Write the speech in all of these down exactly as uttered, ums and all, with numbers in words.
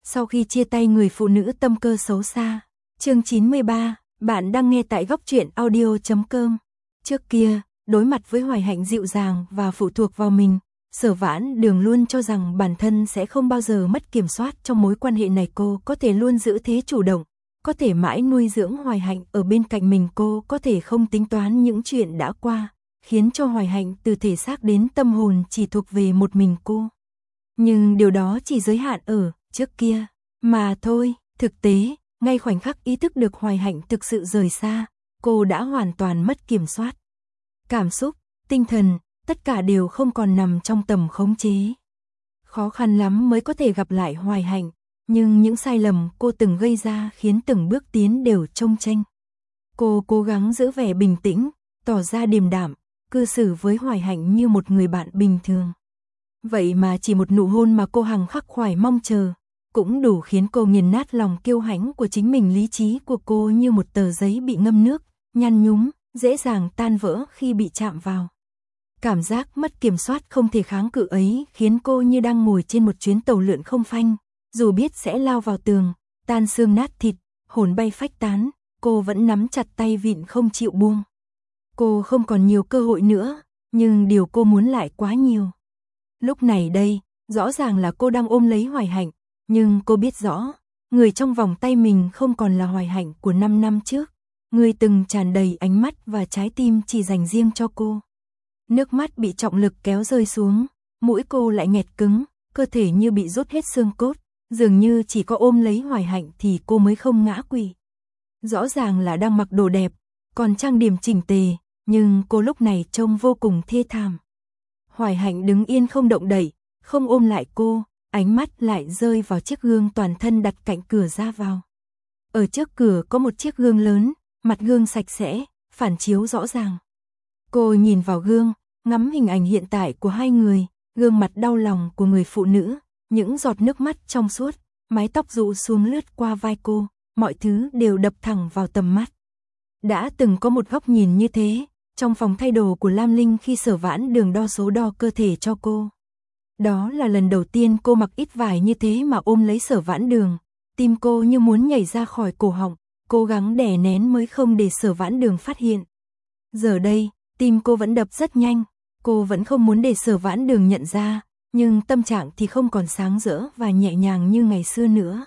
Sau khi chia tay người phụ nữ tâm cơ xấu xa. Chương chín mươi ba, bạn đang nghe tại góc truyện audio chấm com. Trước kia, đối mặt với Hoài Hạnh dịu dàng và phụ thuộc vào mình, Sở Vãn Đường luôn cho rằng bản thân sẽ không bao giờ mất kiểm soát trong mối quan hệ này. Cô có thể luôn giữ thế chủ động, có thể mãi nuôi dưỡng Hoài Hạnh ở bên cạnh mình. Cô có thể không tính toán những chuyện đã qua, khiến cho Hoài Hạnh từ thể xác đến tâm hồn chỉ thuộc về một mình cô. Nhưng điều đó chỉ giới hạn ở trước kia mà thôi. Thực tế, ngay khoảnh khắc ý thức được Hoài Hạnh thực sự rời xa, cô đã hoàn toàn mất kiểm soát. Cảm xúc, tinh thần, tất cả đều không còn nằm trong tầm khống chế. Khó khăn lắm mới có thể gặp lại Hoài Hạnh, nhưng những sai lầm cô từng gây ra khiến từng bước tiến đều chông chênh. Cô cố gắng giữ vẻ bình tĩnh, tỏ ra điềm đạm, cư xử với Hoài Hạnh như một người bạn bình thường. Vậy mà chỉ một nụ hôn mà cô hằng khắc khoải mong chờ, cũng đủ khiến cô nghiền nát lòng kiêu hãnh của chính mình. Lý trí của cô như một tờ giấy bị ngâm nước, nhăn nhúm, dễ dàng tan vỡ khi bị chạm vào. Cảm giác mất kiểm soát không thể kháng cự ấy khiến cô như đang ngồi trên một chuyến tàu lượn không phanh, dù biết sẽ lao vào tường, tan xương nát thịt, hồn bay phách tán, cô vẫn nắm chặt tay vịn không chịu buông. Cô không còn nhiều cơ hội nữa, nhưng điều cô muốn lại quá nhiều. Lúc này đây, rõ ràng là cô đang ôm lấy Hoài Hạnh, nhưng cô biết rõ, người trong vòng tay mình không còn là Hoài Hạnh của năm năm trước, người từng tràn đầy ánh mắt và trái tim chỉ dành riêng cho cô. Nước mắt bị trọng lực kéo rơi xuống, mũi cô lại nghẹt cứng, cơ thể như bị rút hết xương cốt, dường như chỉ có ôm lấy Hoài Hạnh thì cô mới không ngã quỵ. Rõ ràng là đang mặc đồ đẹp, còn trang điểm chỉnh tề, nhưng cô lúc này trông vô cùng thê thảm. Hoài Hạnh đứng yên không động đậy, không ôm lại cô, ánh mắt lại rơi vào chiếc gương toàn thân đặt cạnh cửa ra vào. Ở trước cửa có một chiếc gương lớn, mặt gương sạch sẽ, phản chiếu rõ ràng. Cô nhìn vào gương, ngắm hình ảnh hiện tại của hai người, gương mặt đau lòng của người phụ nữ, những giọt nước mắt trong suốt, mái tóc rũ xuống lướt qua vai cô, mọi thứ đều đập thẳng vào tầm mắt. Đã từng có một góc nhìn như thế, trong phòng thay đồ của Lam Linh khi Sở Vãn Đường đo số đo cơ thể cho cô. Đó là lần đầu tiên cô mặc ít vải như thế mà ôm lấy Sở Vãn Đường, tim cô như muốn nhảy ra khỏi cổ họng, cố gắng đè nén mới không để Sở Vãn Đường phát hiện. Giờ đây, tim cô vẫn đập rất nhanh, cô vẫn không muốn để Sở Vãn Đường nhận ra, nhưng tâm trạng thì không còn sáng rỡ và nhẹ nhàng như ngày xưa nữa.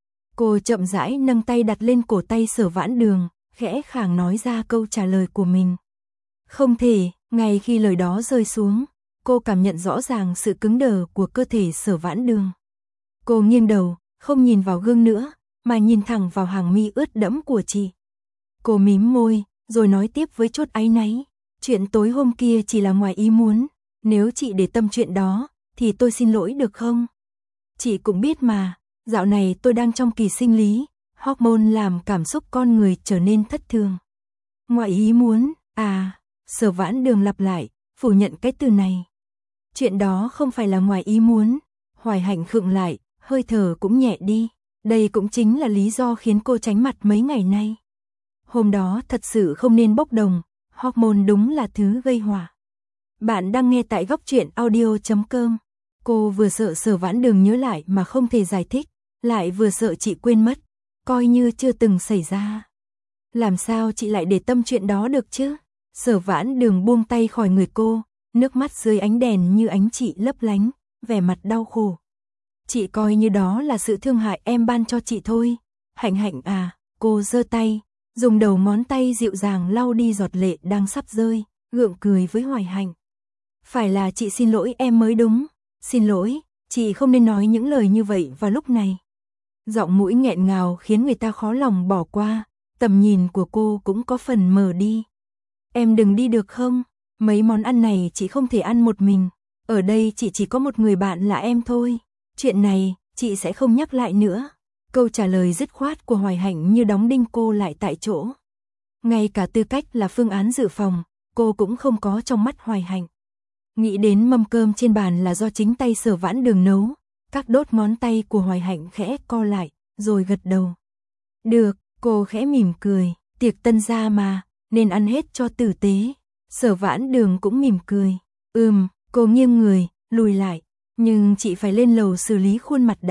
Cô chậm rãi nâng tay đặt lên cổ tay Sở Vãn Đường, khẽ khàng nói ra câu trả lời của mình. Không thể, ngay khi lời đó rơi xuống, cô cảm nhận rõ ràng sự cứng đờ của cơ thể Sở Vãn Đường. Cô nghiêng đầu, không nhìn vào gương nữa, mà nhìn thẳng vào hàng mi ướt đẫm của chị. Cô mím môi, rồi nói tiếp với chút áy náy. Chuyện tối hôm kia chỉ là ngoài ý muốn, nếu chị để tâm chuyện đó, thì tôi xin lỗi được không? Chị cũng biết mà, dạo này tôi đang trong kỳ sinh lý, hormone làm cảm xúc con người trở nên thất thường. Ngoài ý muốn, à, Sở Vãn Đường lặp lại, phủ nhận cái từ này. Chuyện đó không phải là ngoài ý muốn. Hoài Hạnh khựng lại, hơi thở cũng nhẹ đi. Đây cũng chính là lý do khiến cô tránh mặt mấy ngày nay. Hôm đó thật sự không nên bốc đồng, hormone đúng là thứ gây họa. Bạn đang nghe tại góc truyện audio chấm com. Cô vừa sợ Sở Vãn Đường nhớ lại mà không thể giải thích, lại vừa sợ chị quên mất, coi như chưa từng xảy ra. Làm sao chị lại để tâm chuyện đó được chứ? Sở Vãn Đường buông tay khỏi người cô, nước mắt dưới ánh đèn như ánh chị lấp lánh, vẻ mặt đau khổ. Chị coi như đó là sự thương hại em ban cho chị thôi. Hạnh Hạnh à, cô giơ tay, dùng đầu ngón tay dịu dàng lau đi giọt lệ đang sắp rơi, gượng cười với Hoài Hạnh. Phải là chị xin lỗi em mới đúng. Xin lỗi, chị không nên nói những lời như vậy vào lúc này. Giọng mũi nghẹn ngào khiến người ta khó lòng bỏ qua, tầm nhìn của cô cũng có phần mờ đi. Em đừng đi được không? Mấy món ăn này chị không thể ăn một mình. Ở đây chị chỉ có một người bạn là em thôi. Chuyện này, chị sẽ không nhắc lại nữa. Câu trả lời dứt khoát của Hoài Hạnh như đóng đinh cô lại tại chỗ. Ngay cả tư cách là phương án dự phòng, cô cũng không có trong mắt Hoài Hạnh. Nghĩ đến mâm cơm trên bàn là do chính tay Sở Vãn Đường nấu, các đốt ngón tay của Hoài Hạnh khẽ co lại, rồi gật đầu. Được, cô khẽ mỉm cười, tiệc tân gia mà, nên ăn hết cho tử tế. Sở Vãn Đường cũng mỉm cười. Ừm, cô nghiêng người, lùi lại, nhưng chị phải lên lầu xử lý khuôn mặt đã,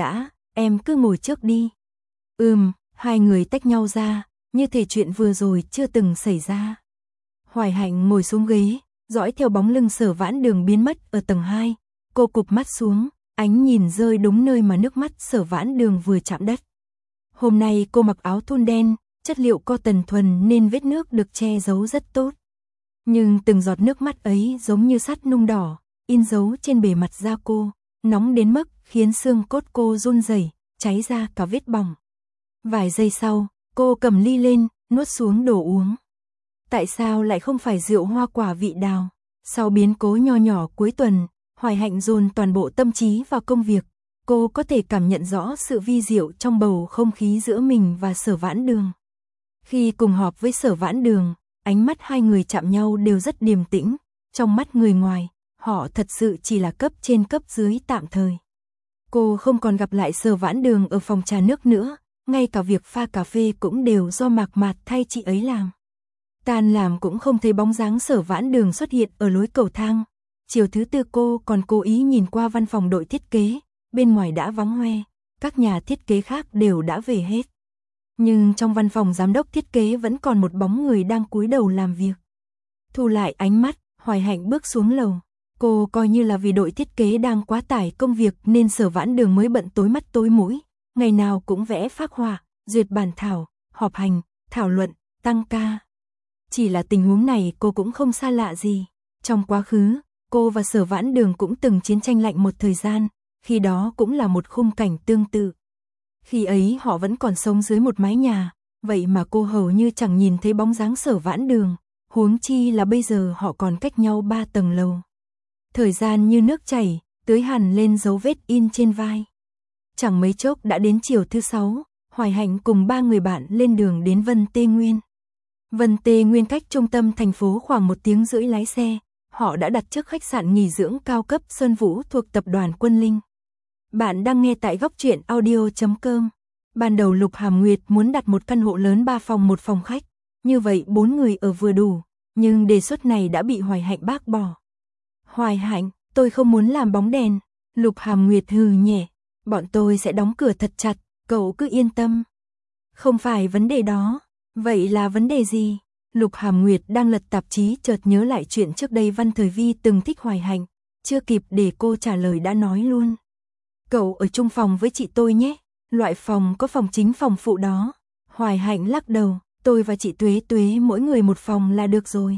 em cứ ngồi trước đi. Ừm, hai người tách nhau ra, như thể chuyện vừa rồi chưa từng xảy ra. Hoài Hạnh ngồi xuống ghế, dõi theo bóng lưng Sở Vãn Đường biến mất ở tầng hai, cô cụp mắt xuống, ánh nhìn rơi đúng nơi mà nước mắt Sở Vãn Đường vừa chạm đất. Hôm nay cô mặc áo thun đen, chất liệu cotton thuần nên vết nước được che giấu rất tốt. Nhưng từng giọt nước mắt ấy giống như sắt nung đỏ, in dấu trên bề mặt da cô, nóng đến mức khiến xương cốt cô run rẩy, cháy ra cả vết bỏng. Vài giây sau, cô cầm ly lên, nuốt xuống đồ uống. Tại sao lại không phải rượu hoa quả vị đào? Sau biến cố nho nhỏ cuối tuần, Hoài Hạnh dồn toàn bộ tâm trí vào công việc. Cô có thể cảm nhận rõ sự vi diệu trong bầu không khí giữa mình và Sở Vãn Đường. Khi cùng họp với Sở Vãn Đường, ánh mắt hai người chạm nhau đều rất điềm tĩnh. Trong mắt người ngoài, họ thật sự chỉ là cấp trên cấp dưới tạm thời. Cô không còn gặp lại Sở Vãn Đường ở phòng trà nước nữa, ngay cả việc pha cà phê cũng đều do Mạc Mạt thay chị ấy làm. Tan làm cũng không thấy bóng dáng Sở Vãn Đường xuất hiện ở lối cầu thang. Chiều thứ tư cô còn cố ý nhìn qua văn phòng đội thiết kế, bên ngoài đã vắng hoe, các nhà thiết kế khác đều đã về hết. Nhưng trong văn phòng giám đốc thiết kế vẫn còn một bóng người đang cúi đầu làm việc. Thu lại ánh mắt, Hoài Hạnh bước xuống lầu. Cô coi như là vì đội thiết kế đang quá tải công việc nên Sở Vãn Đường mới bận tối mắt tối mũi, ngày nào cũng vẽ phác họa, duyệt bản thảo, họp hành, thảo luận, tăng ca. Chỉ là tình huống này cô cũng không xa lạ gì. Trong quá khứ, cô và Sở Vãn Đường cũng từng chiến tranh lạnh một thời gian, khi đó cũng là một khung cảnh tương tự. Khi ấy họ vẫn còn sống dưới một mái nhà, vậy mà cô hầu như chẳng nhìn thấy bóng dáng Sở Vãn Đường, huống chi là bây giờ họ còn cách nhau ba tầng lầu. Thời gian như nước chảy, tưới hẳn lên dấu vết in trên vai. Chẳng mấy chốc đã đến chiều thứ sáu, Hoài Hạnh cùng ba người bạn lên đường đến Vân Tê Nguyên. Vân Tê Nguyên cách trung tâm thành phố khoảng một tiếng rưỡi lái xe, họ đã đặt trước khách sạn nghỉ dưỡng cao cấp Sơn Vũ thuộc tập đoàn Quân Linh. Bạn đang nghe tại góc truyện audio chấm com. Ban đầu Lục Hàm Nguyệt muốn đặt một căn hộ lớn ba phòng một phòng khách, như vậy bốn người ở vừa đủ, nhưng đề xuất này đã bị Hoài Hạnh bác bỏ. Hoài Hạnh, tôi không muốn làm bóng đèn. Lục Hàm Nguyệt hừ nhẹ, bọn tôi sẽ đóng cửa thật chặt, cậu cứ yên tâm. Không phải vấn đề đó, vậy là vấn đề gì? Lục Hàm Nguyệt đang lật tạp chí chợt nhớ lại chuyện trước đây Văn Thời Vi từng thích Hoài Hạnh, chưa kịp để cô trả lời đã nói luôn. Cậu ở chung phòng với chị tôi nhé, loại phòng có phòng chính phòng phụ đó. Hoài Hạnh lắc đầu, tôi và chị Tuế Tuế mỗi người một phòng là được rồi.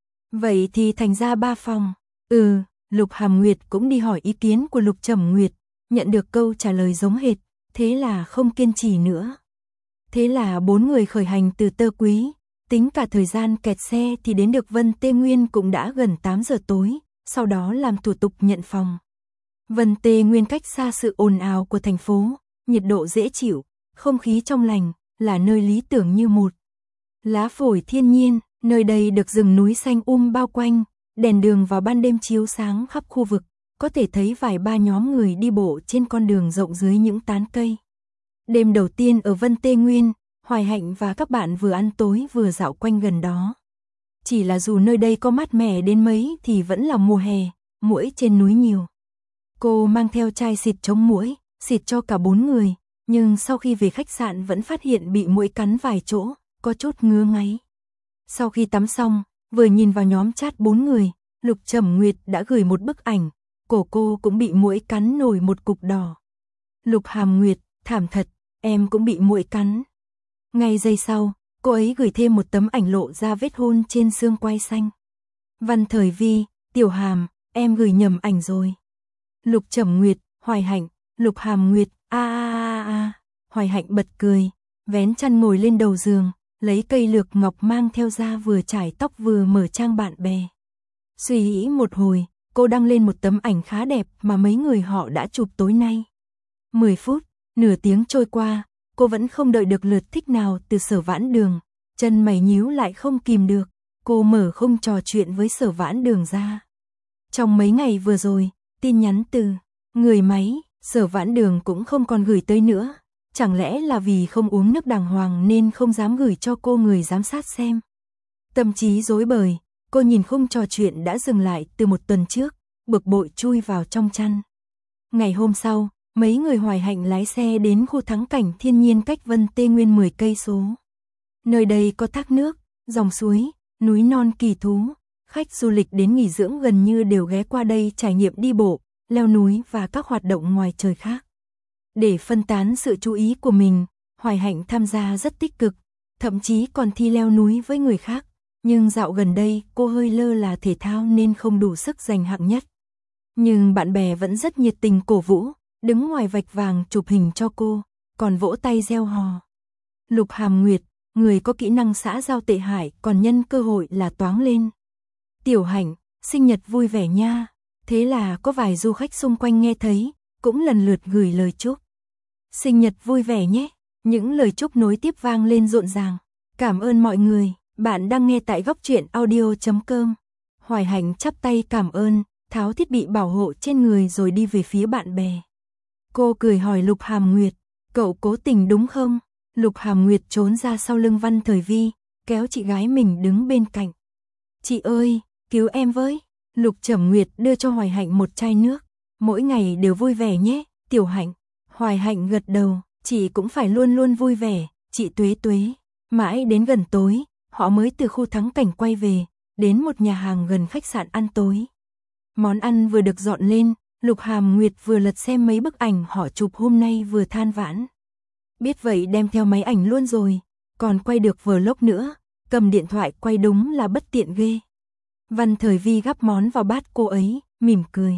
Vậy thì thành ra ba phòng. Ừ, Lục Hàm Nguyệt cũng đi hỏi ý kiến của Lục Trầm Nguyệt, nhận được câu trả lời giống hệt, thế là không kiên trì nữa. Thế là bốn người khởi hành từ Tơ Quý, tính cả thời gian kẹt xe thì đến được Vân Tê Nguyên cũng đã gần tám giờ tối, sau đó làm thủ tục nhận phòng. Vân Tê Nguyên cách xa sự ồn ào của thành phố, nhiệt độ dễ chịu, không khí trong lành, là nơi lý tưởng như một. Lá phổi thiên nhiên, nơi đây được rừng núi xanh um bao quanh, đèn đường vào ban đêm chiếu sáng khắp khu vực, có thể thấy vài ba nhóm người đi bộ trên con đường rộng dưới những tán cây. Đêm đầu tiên ở Vân Tê Nguyên, Hoài Hạnh và các bạn vừa ăn tối vừa dạo quanh gần đó. Chỉ là dù nơi đây có mát mẻ đến mấy thì vẫn là mùa hè, muỗi trên núi nhiều. Cô mang theo chai xịt chống muỗi, xịt cho cả bốn người, nhưng sau khi về khách sạn vẫn phát hiện bị muỗi cắn vài chỗ, có chút ngứa ngáy. Sau khi tắm xong, vừa nhìn vào nhóm chat bốn người, Lục Trầm Nguyệt đã gửi một bức ảnh, cổ cô cũng bị muỗi cắn nổi một cục đỏ. Lục Hàm Nguyệt, thảm thật, em cũng bị muỗi cắn. Ngay giây sau, cô ấy gửi thêm một tấm ảnh lộ ra vết hôn trên xương quai xanh. Văn Thời Vi, Tiểu Hàm, em gửi nhầm ảnh rồi. Lục Trầm Nguyệt, Hoài Hạnh, Lục Hàm Nguyệt, a a a a. Hoài Hạnh bật cười, vén chăn ngồi lên đầu giường, lấy cây lược ngọc mang theo ra vừa chải tóc vừa mở trang bạn bè. Suy nghĩ một hồi, cô đăng lên một tấm ảnh khá đẹp mà mấy người họ đã chụp tối nay. mười phút, nửa tiếng trôi qua, cô vẫn không đợi được lượt thích nào từ Sở Vãn Đường, chân mày nhíu lại không kìm được, cô mở không trò chuyện với Sở Vãn Đường ra. Trong mấy ngày vừa rồi, tin nhắn từ người máy, Sở Vãn Đường cũng không còn gửi tới nữa, chẳng lẽ là vì không uống nước đàng hoàng nên không dám gửi cho cô người giám sát xem. Tâm trí rối bời, cô nhìn khung trò chuyện đã dừng lại từ một tuần trước, bực bội chui vào trong chăn. Ngày hôm sau, Mấy người Hoài Hạnh lái xe đến khu thắng cảnh thiên nhiên cách Vân Tê Nguyên mười cây số. Nơi đây có thác nước, dòng suối, núi non kỳ thú, khách du lịch đến nghỉ dưỡng gần như đều ghé qua đây trải nghiệm đi bộ, leo núi và các hoạt động ngoài trời khác. Để phân tán sự chú ý của mình, Hoài Hạnh tham gia rất tích cực, thậm chí còn thi leo núi với người khác, nhưng dạo gần đây cô hơi lơ là thể thao nên không đủ sức giành hạng nhất. Nhưng bạn bè vẫn rất nhiệt tình cổ vũ, đứng ngoài vạch vàng chụp hình cho cô, còn vỗ tay reo hò. Lục Hàm Nguyệt, người có kỹ năng xã giao tệ hại còn nhân cơ hội là toáng lên. Tiểu Hạnh, sinh nhật vui vẻ nha. Thế là có vài du khách xung quanh nghe thấy, cũng lần lượt gửi lời chúc. Sinh nhật vui vẻ nhé. Những lời chúc nối tiếp vang lên rộn ràng. Cảm ơn mọi người, bạn đang nghe tại góc truyện audio chấm com. Hoài Hạnh chắp tay cảm ơn, tháo thiết bị bảo hộ trên người rồi đi về phía bạn bè. Cô cười hỏi Lục Hàm Nguyệt, cậu cố tình đúng không? Lục Hàm Nguyệt trốn ra sau lưng Văn Thời Vi, kéo chị gái mình đứng bên cạnh. Chị ơi, cứu em với. Lục Trầm Nguyệt đưa cho Hoài Hạnh một chai nước. Mỗi ngày đều vui vẻ nhé, Tiểu Hạnh. Hoài Hạnh gật đầu, chị cũng phải luôn luôn vui vẻ, chị Tuế Tuế. Mãi đến gần tối, họ mới từ khu thắng cảnh quay về, đến một nhà hàng gần khách sạn ăn tối. Món ăn vừa được dọn lên, Lục Hàm Nguyệt vừa lật xem mấy bức ảnh họ chụp hôm nay vừa than vãn. Biết vậy đem theo máy ảnh luôn rồi, còn quay được vlog nữa, cầm điện thoại quay đúng là bất tiện ghê. Văn Thời Vi gắp món vào bát cô ấy, mỉm cười.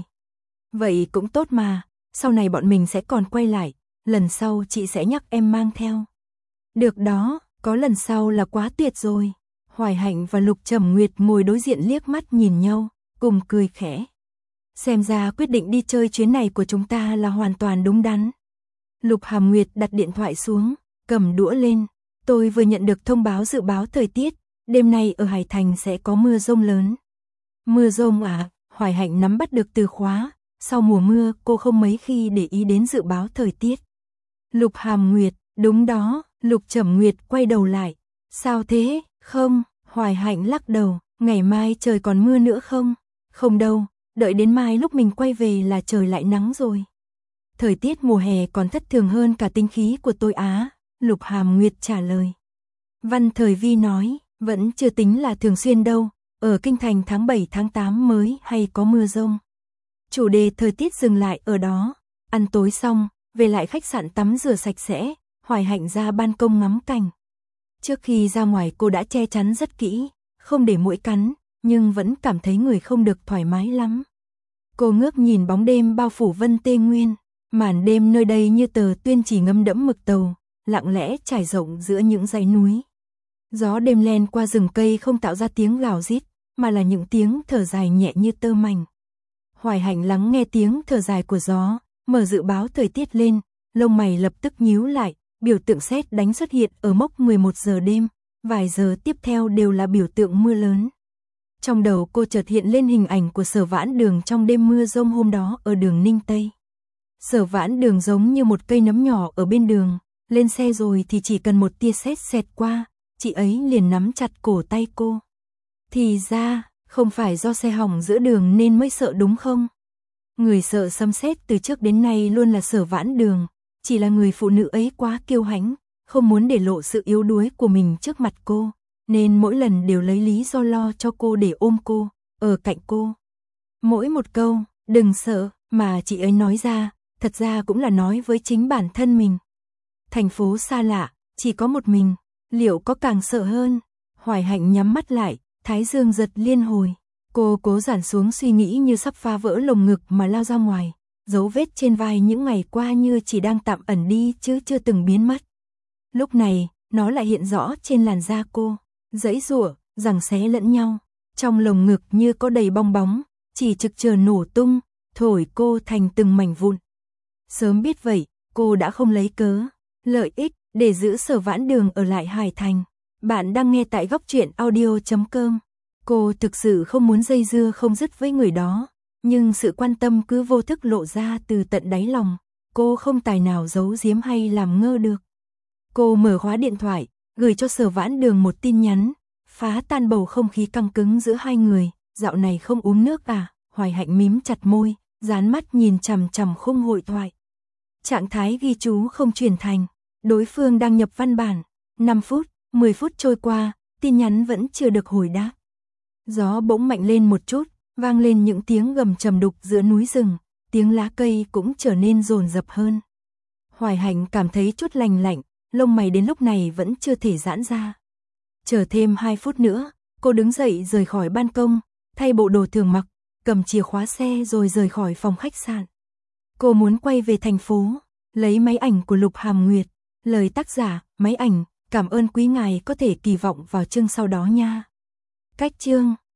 Vậy cũng tốt mà, sau này bọn mình sẽ còn quay lại, lần sau chị sẽ nhắc em mang theo. Được đó, có lần sau là quá tuyệt rồi. Hoài Hạnh và Lục Trầm Nguyệt ngồi đối diện liếc mắt nhìn nhau, cùng cười khẽ. Xem ra quyết định đi chơi chuyến này của chúng ta là hoàn toàn đúng đắn. Lục Hàm Nguyệt đặt điện thoại xuống, cầm đũa lên. Tôi vừa nhận được thông báo dự báo thời tiết, đêm nay ở Hải Thành sẽ có mưa rông lớn. Mưa rông à? Hoài Hạnh nắm bắt được từ khóa, sau mùa mưa cô không mấy khi để ý đến dự báo thời tiết. Lục Hàm Nguyệt, đúng đó. Lục Trầm Nguyệt quay đầu lại. Sao thế? Không, Hoài Hạnh lắc đầu, ngày mai trời còn mưa nữa không? Không đâu, đợi đến mai lúc mình quay về là trời lại nắng rồi. Thời tiết mùa hè còn thất thường hơn cả tinh khí của tôi á, Lục Hàm Nguyệt trả lời. Văn Thời Vi nói, vẫn chưa tính là thường xuyên đâu, ở Kinh Thành tháng bảy tháng tám mới hay có mưa rông. Chủ đề thời tiết dừng lại ở đó, ăn tối xong, về lại khách sạn tắm rửa sạch sẽ, Hoài Hạnh ra ban công ngắm cảnh. Trước khi ra ngoài cô đã che chắn rất kỹ, không để muỗi cắn, nhưng vẫn cảm thấy người không được thoải mái lắm. Cô ngước nhìn bóng đêm bao phủ Vân Tê Nguyên, màn đêm nơi đây như tờ tuyên chỉ ngâm đẫm mực tàu, lặng lẽ trải rộng giữa những dãy núi. Gió đêm len qua rừng cây không tạo ra tiếng gào rít, mà là những tiếng thở dài nhẹ như tơ mảnh. Hoài Hạnh lắng nghe tiếng thở dài của gió, mở dự báo thời tiết lên, lông mày lập tức nhíu lại, biểu tượng sét đánh xuất hiện ở mốc mười một giờ đêm, vài giờ tiếp theo đều là biểu tượng mưa lớn. Trong đầu cô chợt hiện lên hình ảnh của Sở Vãn Đường trong đêm mưa rông hôm đó ở đường Ninh Tây. Sở Vãn Đường giống như một cây nấm nhỏ ở bên đường, lên xe rồi thì chỉ cần một tia sét xẹt qua, chị ấy liền nắm chặt cổ tay cô. Thì ra, không phải do xe hỏng giữa đường nên mới sợ đúng không? Người sợ sấm sét từ trước đến nay luôn là Sở Vãn Đường, chỉ là người phụ nữ ấy quá kiêu hãnh, không muốn để lộ sự yếu đuối của mình trước mặt cô, nên mỗi lần đều lấy lý do lo cho cô để ôm cô, ở cạnh cô. Mỗi một câu, đừng sợ, mà chị ấy nói ra, thật ra cũng là nói với chính bản thân mình. Thành phố xa lạ, chỉ có một mình, liệu có càng sợ hơn? Hoài Hạnh nhắm mắt lại, thái dương giật liên hồi. Cô cố giản xuống suy nghĩ như sắp phá vỡ lồng ngực mà lao ra ngoài. Dấu vết trên vai những ngày qua như chỉ đang tạm ẩn đi chứ chưa từng biến mất. Lúc này, nó lại hiện rõ trên làn da cô, giãy giụa, giằng xé lẫn nhau. Trong lồng ngực như có đầy bong bóng, chỉ trực chờ nổ tung, thổi cô thành từng mảnh vụn. Sớm biết vậy, cô đã không lấy cớ, lợi ích để giữ Sở Vãn Đường ở lại Hải Thành. Bạn đang nghe tại góc truyện audio chấm com. Cô thực sự không muốn dây dưa không dứt với người đó, nhưng sự quan tâm cứ vô thức lộ ra từ tận đáy lòng, cô không tài nào giấu giếm hay làm ngơ được. Cô mở khóa điện thoại, gửi cho Sở Vãn Đường một tin nhắn, phá tan bầu không khí căng cứng giữa hai người. Dạo này không uống nước à? Hoài Hạnh mím chặt môi, dán mắt nhìn chằm chằm khung hội thoại. Trạng thái ghi chú không truyền thành. Đối phương đang nhập văn bản. năm phút, mười phút trôi qua, tin nhắn vẫn chưa được hồi đáp. Gió bỗng mạnh lên một chút, vang lên những tiếng gầm trầm đục giữa núi rừng, tiếng lá cây cũng trở nên dồn dập hơn. Hoài Hạnh cảm thấy chút lành lạnh, lông mày đến lúc này vẫn chưa thể giãn ra. Chờ thêm hai phút nữa, cô đứng dậy rời khỏi ban công, thay bộ đồ thường mặc, cầm chìa khóa xe rồi rời khỏi phòng khách sạn. Cô muốn quay về thành phố, lấy máy ảnh của Lục Hàm Nguyệt. Lời tác giả, máy ảnh, cảm ơn quý ngài có thể kỳ vọng vào chương sau đó nha. Cách chương